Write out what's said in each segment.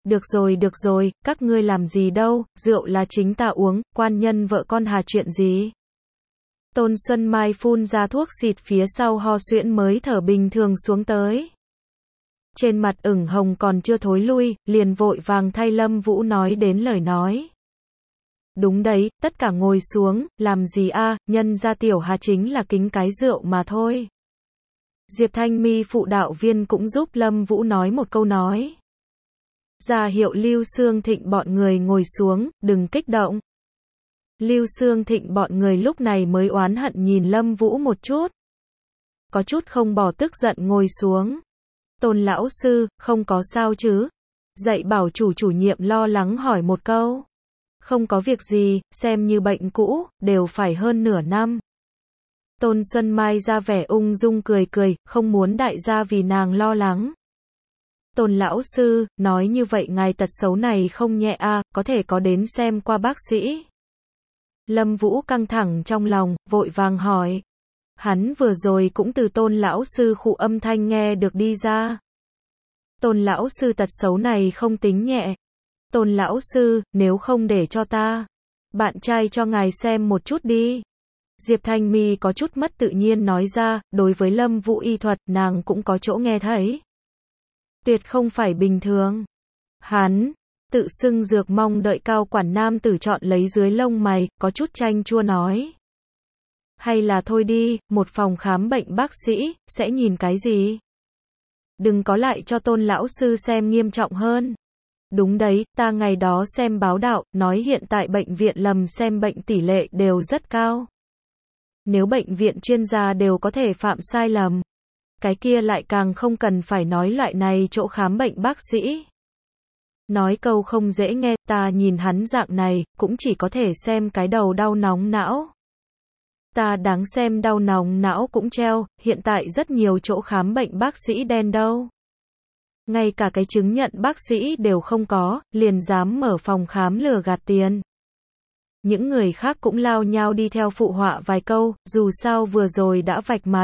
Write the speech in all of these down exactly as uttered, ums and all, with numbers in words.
Được rồi được rồi, các ngươi làm gì đâu, rượu là chính ta uống, quan nhân vợ con hà chuyện gì. Tôn Xuân Mai phun ra thuốc xịt phía sau ho suyễn mới thở bình thường xuống tới. Trên mặt ửng hồng còn chưa thối lui, liền vội vàng thay Lâm Vũ nói đến lời nói. Đúng đấy, tất cả ngồi xuống, làm gì a, nhân gia tiểu hà chính là kính cái rượu mà thôi. Diệp Thanh Mi phụ đạo viên cũng giúp Lâm Vũ nói một câu nói. Ra hiệu Lưu Xương Thịnh bọn người ngồi xuống, đừng kích động. Lưu Xương Thịnh bọn người lúc này mới oán hận nhìn Lâm Vũ một chút. Có chút không bỏ tức giận ngồi xuống. Tôn lão sư, không có sao chứ? Dạy bảo chủ chủ nhiệm lo lắng hỏi một câu. Không có việc gì, xem như bệnh cũ, đều phải hơn nửa năm. Tôn Xuân Mai ra vẻ ung dung cười cười, không muốn đại gia vì nàng lo lắng. Tôn lão sư, nói như vậy ngài tật xấu này không nhẹ a, à, có thể có đến xem qua bác sĩ. Lâm Vũ căng thẳng trong lòng, vội vàng hỏi. Hắn vừa rồi cũng từ Tôn lão sư khụ âm thanh nghe được đi ra. Tôn lão sư tật xấu này không tính nhẹ. Tôn lão sư, nếu không để cho ta, bạn trai cho ngài xem một chút đi. Diệp Thanh Mi có chút mất tự nhiên nói ra, đối với Lâm Vũ y thuật, nàng cũng có chỗ nghe thấy. Tuyệt không phải bình thường. Hắn, tự xưng dược mong đợi cao quản nam tử chọn lấy dưới lông mày, có chút chanh chua nói. Hay là thôi đi, một phòng khám bệnh bác sĩ, sẽ nhìn cái gì? Đừng có lại cho Tôn lão sư xem nghiêm trọng hơn. Đúng đấy, ta ngày đó xem báo đạo, nói hiện tại bệnh viện lầm xem bệnh tỷ lệ đều rất cao. Nếu bệnh viện chuyên gia đều có thể phạm sai lầm, cái kia lại càng không cần phải nói loại này chỗ khám bệnh bác sĩ. Nói câu không dễ nghe, ta nhìn hắn dạng này, cũng chỉ có thể xem cái đầu đau nóng não. Ta đáng xem đau nóng não cũng treo, hiện tại rất nhiều chỗ khám bệnh bác sĩ đen đâu. Ngay cả cái chứng nhận bác sĩ đều không có, liền dám mở phòng khám lừa gạt tiền. Những người khác cũng lao nhau đi theo phụ họa vài câu, dù sao vừa rồi đã vạch mặt.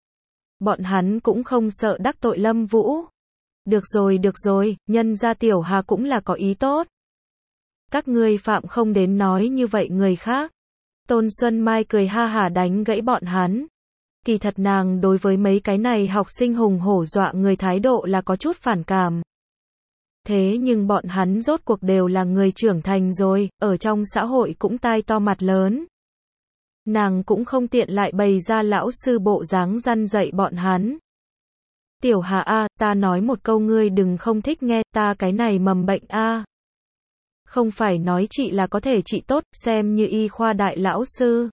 Bọn hắn cũng không sợ đắc tội Lâm Vũ. Được rồi được rồi, nhân gia tiểu hà cũng là có ý tốt. Các ngươi phạm không đến nói như vậy người khác. Tôn Xuân Mai cười ha hả đánh gãy bọn hắn. Kỳ thật nàng đối với mấy cái này học sinh hùng hổ dọa người thái độ là có chút phản cảm. Thế nhưng bọn hắn rốt cuộc đều là người trưởng thành rồi, ở trong xã hội cũng tai to mặt lớn. Nàng cũng không tiện lại bày ra lão sư bộ dáng răn dạy bọn hắn. Tiểu Hà a, ta nói một câu ngươi đừng không thích nghe, ta cái này mầm bệnh a. Không phải nói chị là có thể trị tốt, xem như y khoa đại lão sư.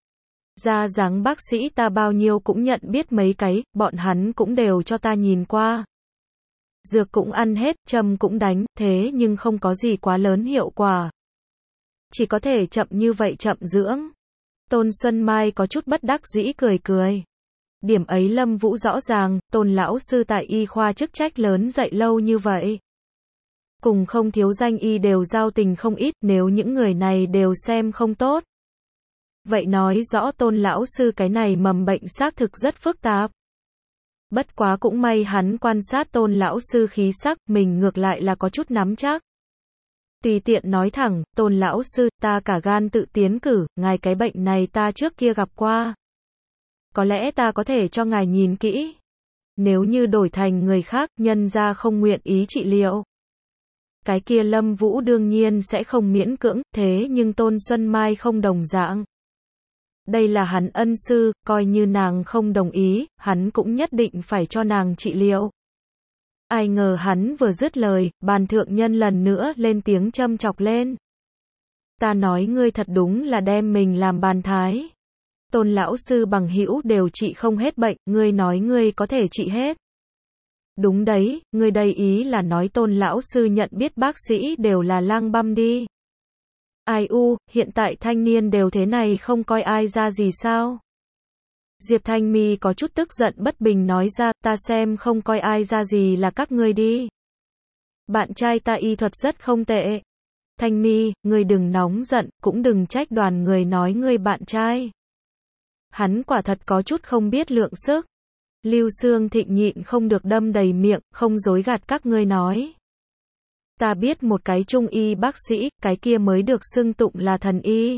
Ra dáng bác sĩ ta bao nhiêu cũng nhận biết mấy cái, bọn hắn cũng đều cho ta nhìn qua. Dược cũng ăn hết, châm cũng đánh, thế nhưng không có gì quá lớn hiệu quả. Chỉ có thể chậm như vậy chậm dưỡng. Tôn Xuân Mai có chút bất đắc dĩ cười cười. Điểm ấy Lâm Vũ rõ ràng, Tôn lão sư tại y khoa chức trách lớn dạy lâu như vậy. Cùng không thiếu danh y đều giao tình không ít, nếu những người này đều xem không tốt. Vậy nói rõ Tôn lão sư cái này mầm bệnh xác thực rất phức tạp. Bất quá cũng may hắn quan sát Tôn lão sư khí sắc, mình ngược lại là có chút nắm chắc. Tùy tiện nói thẳng, Tôn lão sư, ta cả gan tự tiến cử, ngài cái bệnh này ta trước kia gặp qua. Có lẽ ta có thể cho ngài nhìn kỹ. Nếu như đổi thành người khác, nhân ra không nguyện ý trị liệu. Cái kia Lâm Vũ đương nhiên sẽ không miễn cưỡng, thế nhưng Tôn Xuân Mai không đồng dạng. Đây là hắn ân sư, coi như nàng không đồng ý, hắn cũng nhất định phải cho nàng trị liệu. Ai ngờ hắn vừa dứt lời, bàn thượng nhân lần nữa lên tiếng châm chọc lên. Ta nói ngươi thật đúng là đem mình làm bàn thái. Tôn lão sư bằng hữu đều trị không hết bệnh, ngươi nói ngươi có thể trị hết. Đúng đấy, ngươi đây ý là nói Tôn lão sư nhận biết bác sĩ đều là lang băm đi. Ai u, hiện tại thanh niên đều thế này không coi ai ra gì sao? Diệp Thanh Mi có chút tức giận bất bình nói ra, ta xem không coi ai ra gì là các ngươi đi. Bạn trai ta y thuật rất không tệ. Thanh Mi, ngươi đừng nóng giận, cũng đừng trách đoàn người nói ngươi bạn trai. Hắn quả thật có chút không biết lượng sức. Lưu Xương Thịnh nhịn không được đâm đầy miệng, không dối gạt các ngươi nói. Ta biết một cái trung y bác sĩ, cái kia mới được xưng tụng là thần y.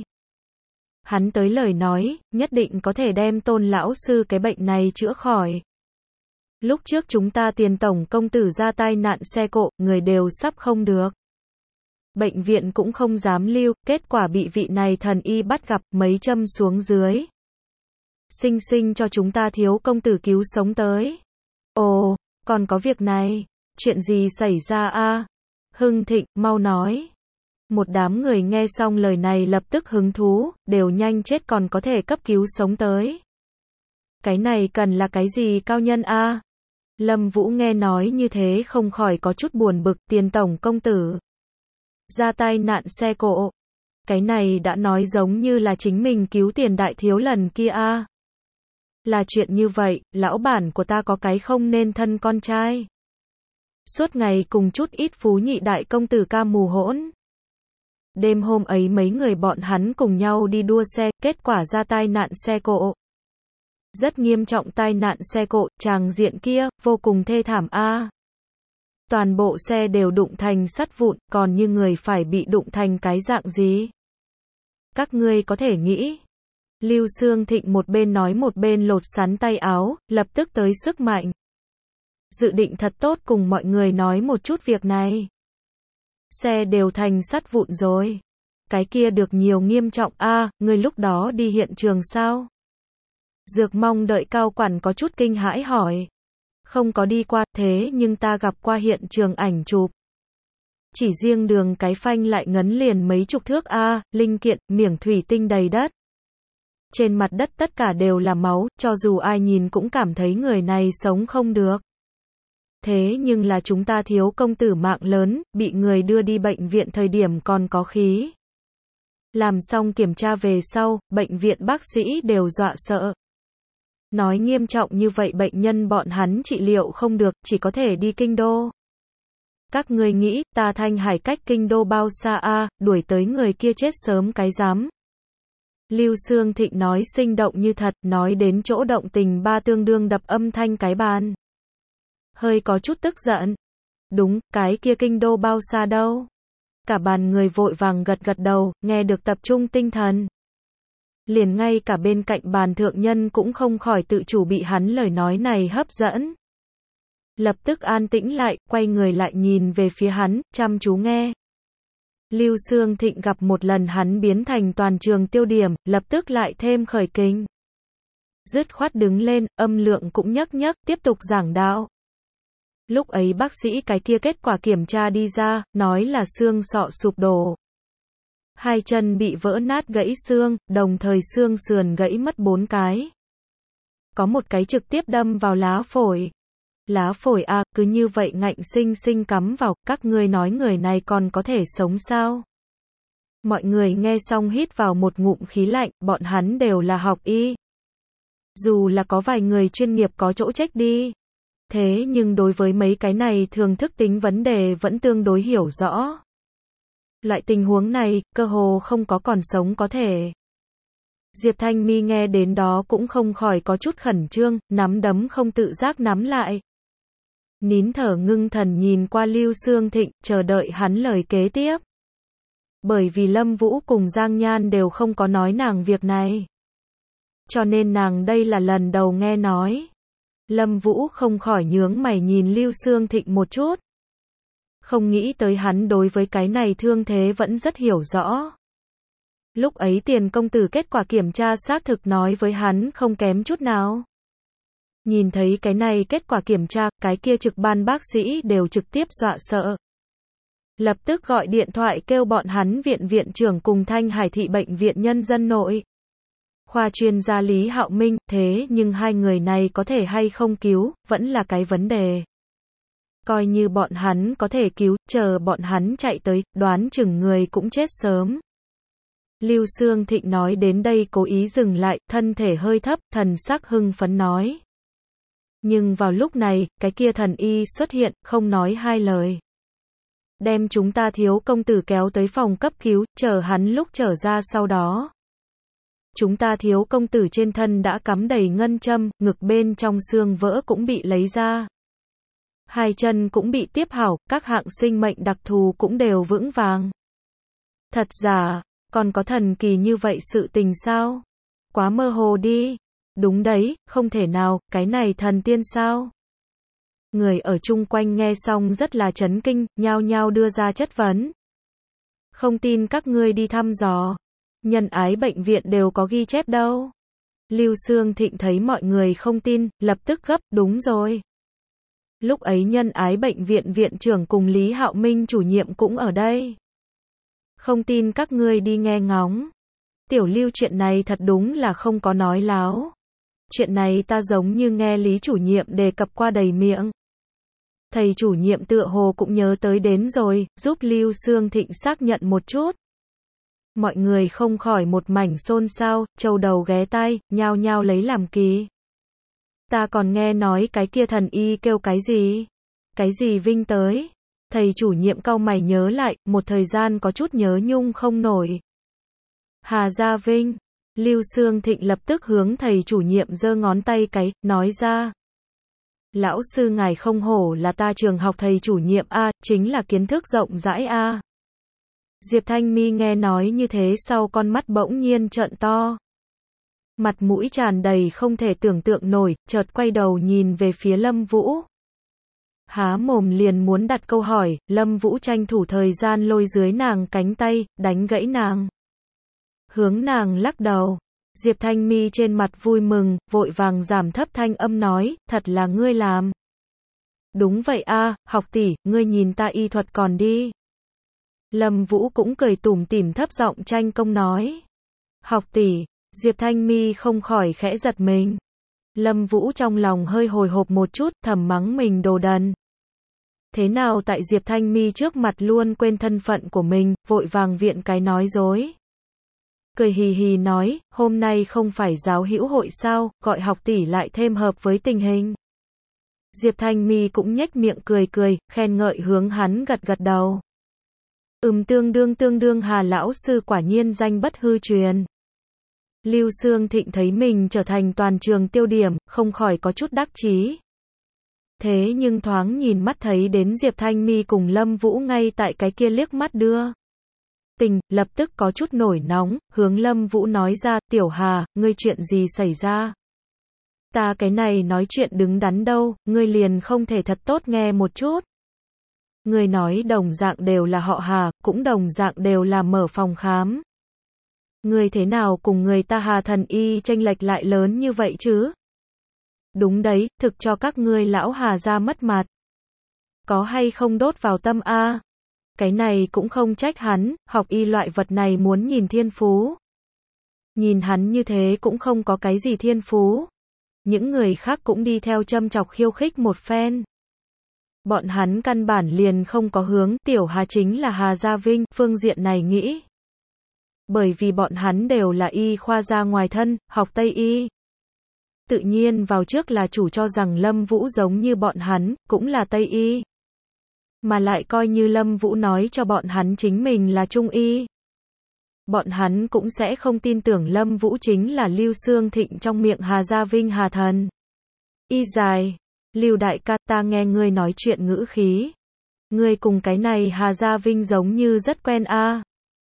Hắn tới lời nói, nhất định có thể đem Tôn lão sư cái bệnh này chữa khỏi. Lúc trước chúng ta tiền tổng công tử ra tai nạn xe cộ, người đều sắp không được. Bệnh viện cũng không dám lưu, kết quả bị vị này thần y bắt gặp, mấy châm xuống dưới. Sinh sinh cho chúng ta thiếu công tử cứu sống tới. Ồ, còn có việc này, chuyện gì xảy ra a? Hưng Thịnh, mau nói. Một đám người nghe xong lời này lập tức hứng thú, đều nhanh chết còn có thể cấp cứu sống tới. Cái này cần là cái gì cao nhân a? Lâm Vũ nghe nói như thế không khỏi có chút buồn bực, tiền tổng công tử ra tai nạn xe cộ. Cái này đã nói giống như là chính mình cứu tiền đại thiếu lần kia a. Là chuyện như vậy, lão bản của ta có cái không nên thân con trai. Suốt ngày cùng chút ít phú nhị đại công tử ca mù hỗn. Đêm hôm ấy mấy người bọn hắn cùng nhau đi đua xe, kết quả ra tai nạn xe cộ. Rất nghiêm trọng tai nạn xe cộ, tràng diện kia, vô cùng thê thảm a. Toàn bộ xe đều đụng thành sắt vụn, còn như người phải bị đụng thành cái dạng gì? Các ngươi có thể nghĩ. Lưu Xương Thịnh một bên nói một bên lột sắn tay áo, lập tức tới sức mạnh. Dự định thật tốt cùng mọi người nói một chút việc này. Xe đều thành sắt vụn rồi. Cái kia được nhiều nghiêm trọng a, à, ngươi lúc đó đi hiện trường sao? Dược Mong đợi cao quản có chút kinh hãi hỏi. Không có đi qua, thế nhưng ta gặp qua hiện trường ảnh chụp. Chỉ riêng đường cái phanh lại ngấn liền mấy chục thước a, à, linh kiện, miếng thủy tinh đầy đất. Trên mặt đất tất cả đều là máu, cho dù ai nhìn cũng cảm thấy người này sống không được. Thế nhưng là chúng ta thiếu công tử mạng lớn, bị người đưa đi bệnh viện thời điểm còn có khí. Làm xong kiểm tra về sau, bệnh viện bác sĩ đều dọa sợ. Nói nghiêm trọng như vậy bệnh nhân bọn hắn trị liệu không được, chỉ có thể đi kinh đô. Các ngươi nghĩ, ta Thanh Hải cách kinh đô bao xa a, à, đuổi tới người kia chết sớm cái dám. Lưu Xương Thịnh nói sinh động như thật, nói đến chỗ động tình ba tương đương đập âm thanh cái bàn. Hơi có chút tức giận. Đúng, cái kia kinh đô bao xa đâu? Cả bàn người vội vàng gật gật đầu, nghe được tập trung tinh thần. Liền ngay cả bên cạnh bàn thượng nhân cũng không khỏi tự chủ bị hắn lời nói này hấp dẫn. Lập tức an tĩnh lại, quay người lại nhìn về phía hắn, chăm chú nghe. Lưu Xương Thịnh gặp một lần hắn biến thành toàn trường tiêu điểm, lập tức lại thêm khởi kinh. Dứt khoát đứng lên, âm lượng cũng nhấc nhấc, tiếp tục giảng đạo. Lúc ấy bác sĩ cái kia kết quả kiểm tra đi ra, nói là xương sọ sụp đổ. Hai chân bị vỡ nát gãy xương, đồng thời xương sườn gãy mất bốn cái. Có một cái trực tiếp đâm vào lá phổi. Lá phổi a, à, cứ như vậy ngạnh sinh sinh cắm vào, các ngươi nói người này còn có thể sống sao? Mọi người nghe xong hít vào một ngụm khí lạnh, bọn hắn đều là học y. Dù là có vài người chuyên nghiệp có chỗ trách đi. Thế nhưng đối với mấy cái này thường thức tính vấn đề vẫn tương đối hiểu rõ. Loại tình huống này, cơ hồ không có còn sống có thể. Diệp Thanh Mi nghe đến đó cũng không khỏi có chút khẩn trương, nắm đấm không tự giác nắm lại. Nín thở ngưng thần nhìn qua Lưu Xương Thịnh, chờ đợi hắn lời kế tiếp. Bởi vì Lâm Vũ cùng Giang Nhan đều không có nói nàng việc này. Cho nên nàng đây là lần đầu nghe nói. Lâm Vũ không khỏi nhướng mày nhìn Lưu Xương Thịnh một chút. Không nghĩ tới hắn đối với cái này thương thế vẫn rất hiểu rõ. Lúc ấy tiền công tử kết quả kiểm tra xác thực nói với hắn không kém chút nào. Nhìn thấy cái này kết quả kiểm tra, cái kia trực ban bác sĩ đều trực tiếp dọa sợ. Lập tức gọi điện thoại kêu bọn hắn viện viện trưởng cùng Thanh Hải thị bệnh viện nhân dân nội. Khoa chuyên gia Lý Hạo Minh, thế nhưng hai người này có thể hay không cứu, vẫn là cái vấn đề. Coi như bọn hắn có thể cứu, chờ bọn hắn chạy tới, đoán chừng người cũng chết sớm. Lưu Xương Thịnh nói đến đây cố ý dừng lại, thân thể hơi thấp, thần sắc hưng phấn nói. Nhưng vào lúc này, cái kia thần y xuất hiện, không nói hai lời. Đem chúng ta thiếu công tử kéo tới phòng cấp cứu, chờ hắn lúc trở ra sau đó. Chúng ta thiếu công tử trên thân đã cắm đầy ngân châm, ngực bên trong xương vỡ cũng bị lấy ra. Hai chân cũng bị tiếp hảo, các hạng sinh mệnh đặc thù cũng đều vững vàng. Thật giả, còn có thần kỳ như vậy sự tình sao? Quá mơ hồ đi. Đúng đấy, không thể nào, cái này thần tiên sao? Người ở chung quanh nghe xong rất là chấn kinh, nhao nhao đưa ra chất vấn. Không tin các ngươi đi thăm dò. Nhân ái bệnh viện đều có ghi chép đâu. Lưu Xương Thịnh thấy mọi người không tin, lập tức gấp, đúng rồi. Lúc ấy nhân ái bệnh viện viện trưởng cùng Lý Hạo Minh chủ nhiệm cũng ở đây. Không tin các ngươi đi nghe ngóng. Tiểu Lưu chuyện này thật đúng là không có nói láo. Chuyện này ta giống như nghe Lý chủ nhiệm đề cập qua đầy miệng. Thầy chủ nhiệm tựa hồ cũng nhớ tới đến rồi, giúp Lưu Xương Thịnh xác nhận một chút. Mọi người không khỏi một mảnh xôn xao, trâu đầu ghé tai, nhao nhao lấy làm kỳ. Ta còn nghe nói cái kia thần y kêu cái gì? Cái gì Vinh tới? Thầy chủ nhiệm cau mày nhớ lại, một thời gian có chút nhớ nhung không nổi. Hà Gia Vinh. Lưu Xương Thịnh lập tức hướng thầy chủ nhiệm giơ ngón tay cái, nói ra. Lão sư ngài không hổ là ta trường học thầy chủ nhiệm A, chính là kiến thức rộng rãi A. Diệp Thanh Mi nghe nói như thế sau con mắt bỗng nhiên trợn to. Mặt mũi tràn đầy không thể tưởng tượng nổi, chợt quay đầu nhìn về phía Lâm Vũ. Há mồm liền muốn đặt câu hỏi, Lâm Vũ tranh thủ thời gian lôi dưới nàng cánh tay, đánh gãy nàng. Hướng nàng lắc đầu. Diệp Thanh Mi trên mặt vui mừng, vội vàng giảm thấp thanh âm nói, thật là ngươi làm. Đúng vậy a, học tỷ, ngươi nhìn ta y thuật còn đi. Lâm Vũ cũng cười tủm tỉm thấp giọng tranh công nói. Học tỷ, Diệp Thanh Mi không khỏi khẽ giật mình. Lâm Vũ trong lòng hơi hồi hộp một chút, thầm mắng mình đồ đần. Thế nào tại Diệp Thanh Mi trước mặt luôn quên thân phận của mình, vội vàng viện cái nói dối. Cười hì hì nói, hôm nay không phải giáo hữu hội sao, gọi học tỷ lại thêm hợp với tình hình. Diệp Thanh Mi cũng nhếch miệng cười cười, khen ngợi hướng hắn gật gật đầu. Ừm tương đương tương đương Hà lão sư quả nhiên danh bất hư truyền. Lưu Xương Thịnh thấy mình trở thành toàn trường tiêu điểm, không khỏi có chút đắc chí. Thế nhưng thoáng nhìn mắt thấy đến Diệp Thanh Mi cùng Lâm Vũ ngay tại cái kia liếc mắt đưa. Tình, lập tức có chút nổi nóng, hướng Lâm Vũ nói ra, Tiểu Hà, ngươi chuyện gì xảy ra? Ta cái này nói chuyện đứng đắn đâu, ngươi liền không thể thật tốt nghe một chút. Ngươi nói đồng dạng đều là họ Hà, cũng đồng dạng đều là mở phòng khám. Ngươi thế nào cùng người ta Hà thần y chênh lệch lại lớn như vậy chứ? Đúng đấy, thực cho các ngươi lão Hà gia mất mặt. Có hay không đốt vào tâm a? Cái này cũng không trách hắn, học y loại vật này muốn nhìn thiên phú. Nhìn hắn như thế cũng không có cái gì thiên phú. Những người khác cũng đi theo châm chọc khiêu khích một phen. Bọn hắn căn bản liền không có hướng, Tiểu Hà chính là Hà Gia Vinh, phương diện này nghĩ. Bởi vì bọn hắn đều là y khoa gia ngoài thân, học Tây y. Tự nhiên vào trước là chủ cho rằng Lâm Vũ giống như bọn hắn, cũng là Tây y. Mà lại coi như Lâm Vũ nói cho bọn hắn chính mình là Trung y. Bọn hắn cũng sẽ không tin tưởng Lâm Vũ chính là Lưu Xương Thịnh trong miệng Hà Gia Vinh Hà thần. Y dài, Lưu đại ca, ta nghe ngươi nói chuyện ngữ khí. Ngươi cùng cái này Hà Gia Vinh giống như rất quen a. À.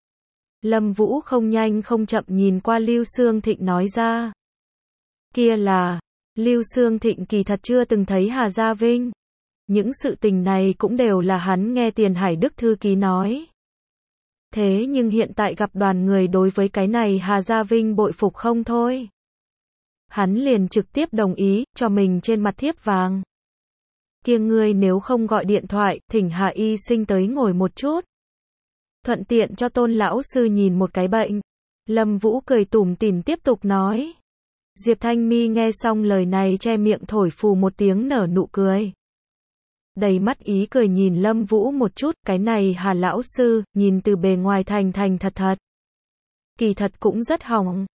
Lâm Vũ không nhanh không chậm nhìn qua Lưu Xương Thịnh nói ra. Kia là, Lưu Xương Thịnh kỳ thật chưa từng thấy Hà Gia Vinh. Những sự tình này cũng đều là hắn nghe Tiền Hải Đức thư ký nói. Thế nhưng hiện tại gặp đoàn người đối với cái này Hà Gia Vinh bội phục không thôi. Hắn liền trực tiếp đồng ý, cho mình trên mặt thiếp vàng. Kia ngươi nếu không gọi điện thoại, thỉnh Hà y sinh tới ngồi một chút. Thuận tiện cho Tôn lão sư nhìn một cái bệnh. Lâm Vũ cười tủm tỉm tiếp tục nói. Diệp Thanh Mi nghe xong lời này che miệng thổi phù một tiếng nở nụ cười. Đầy mắt ý cười nhìn Lâm Vũ một chút, cái này Hà lão sư, nhìn từ bề ngoài thành thành thật thật. Kỳ thật cũng rất hỏng.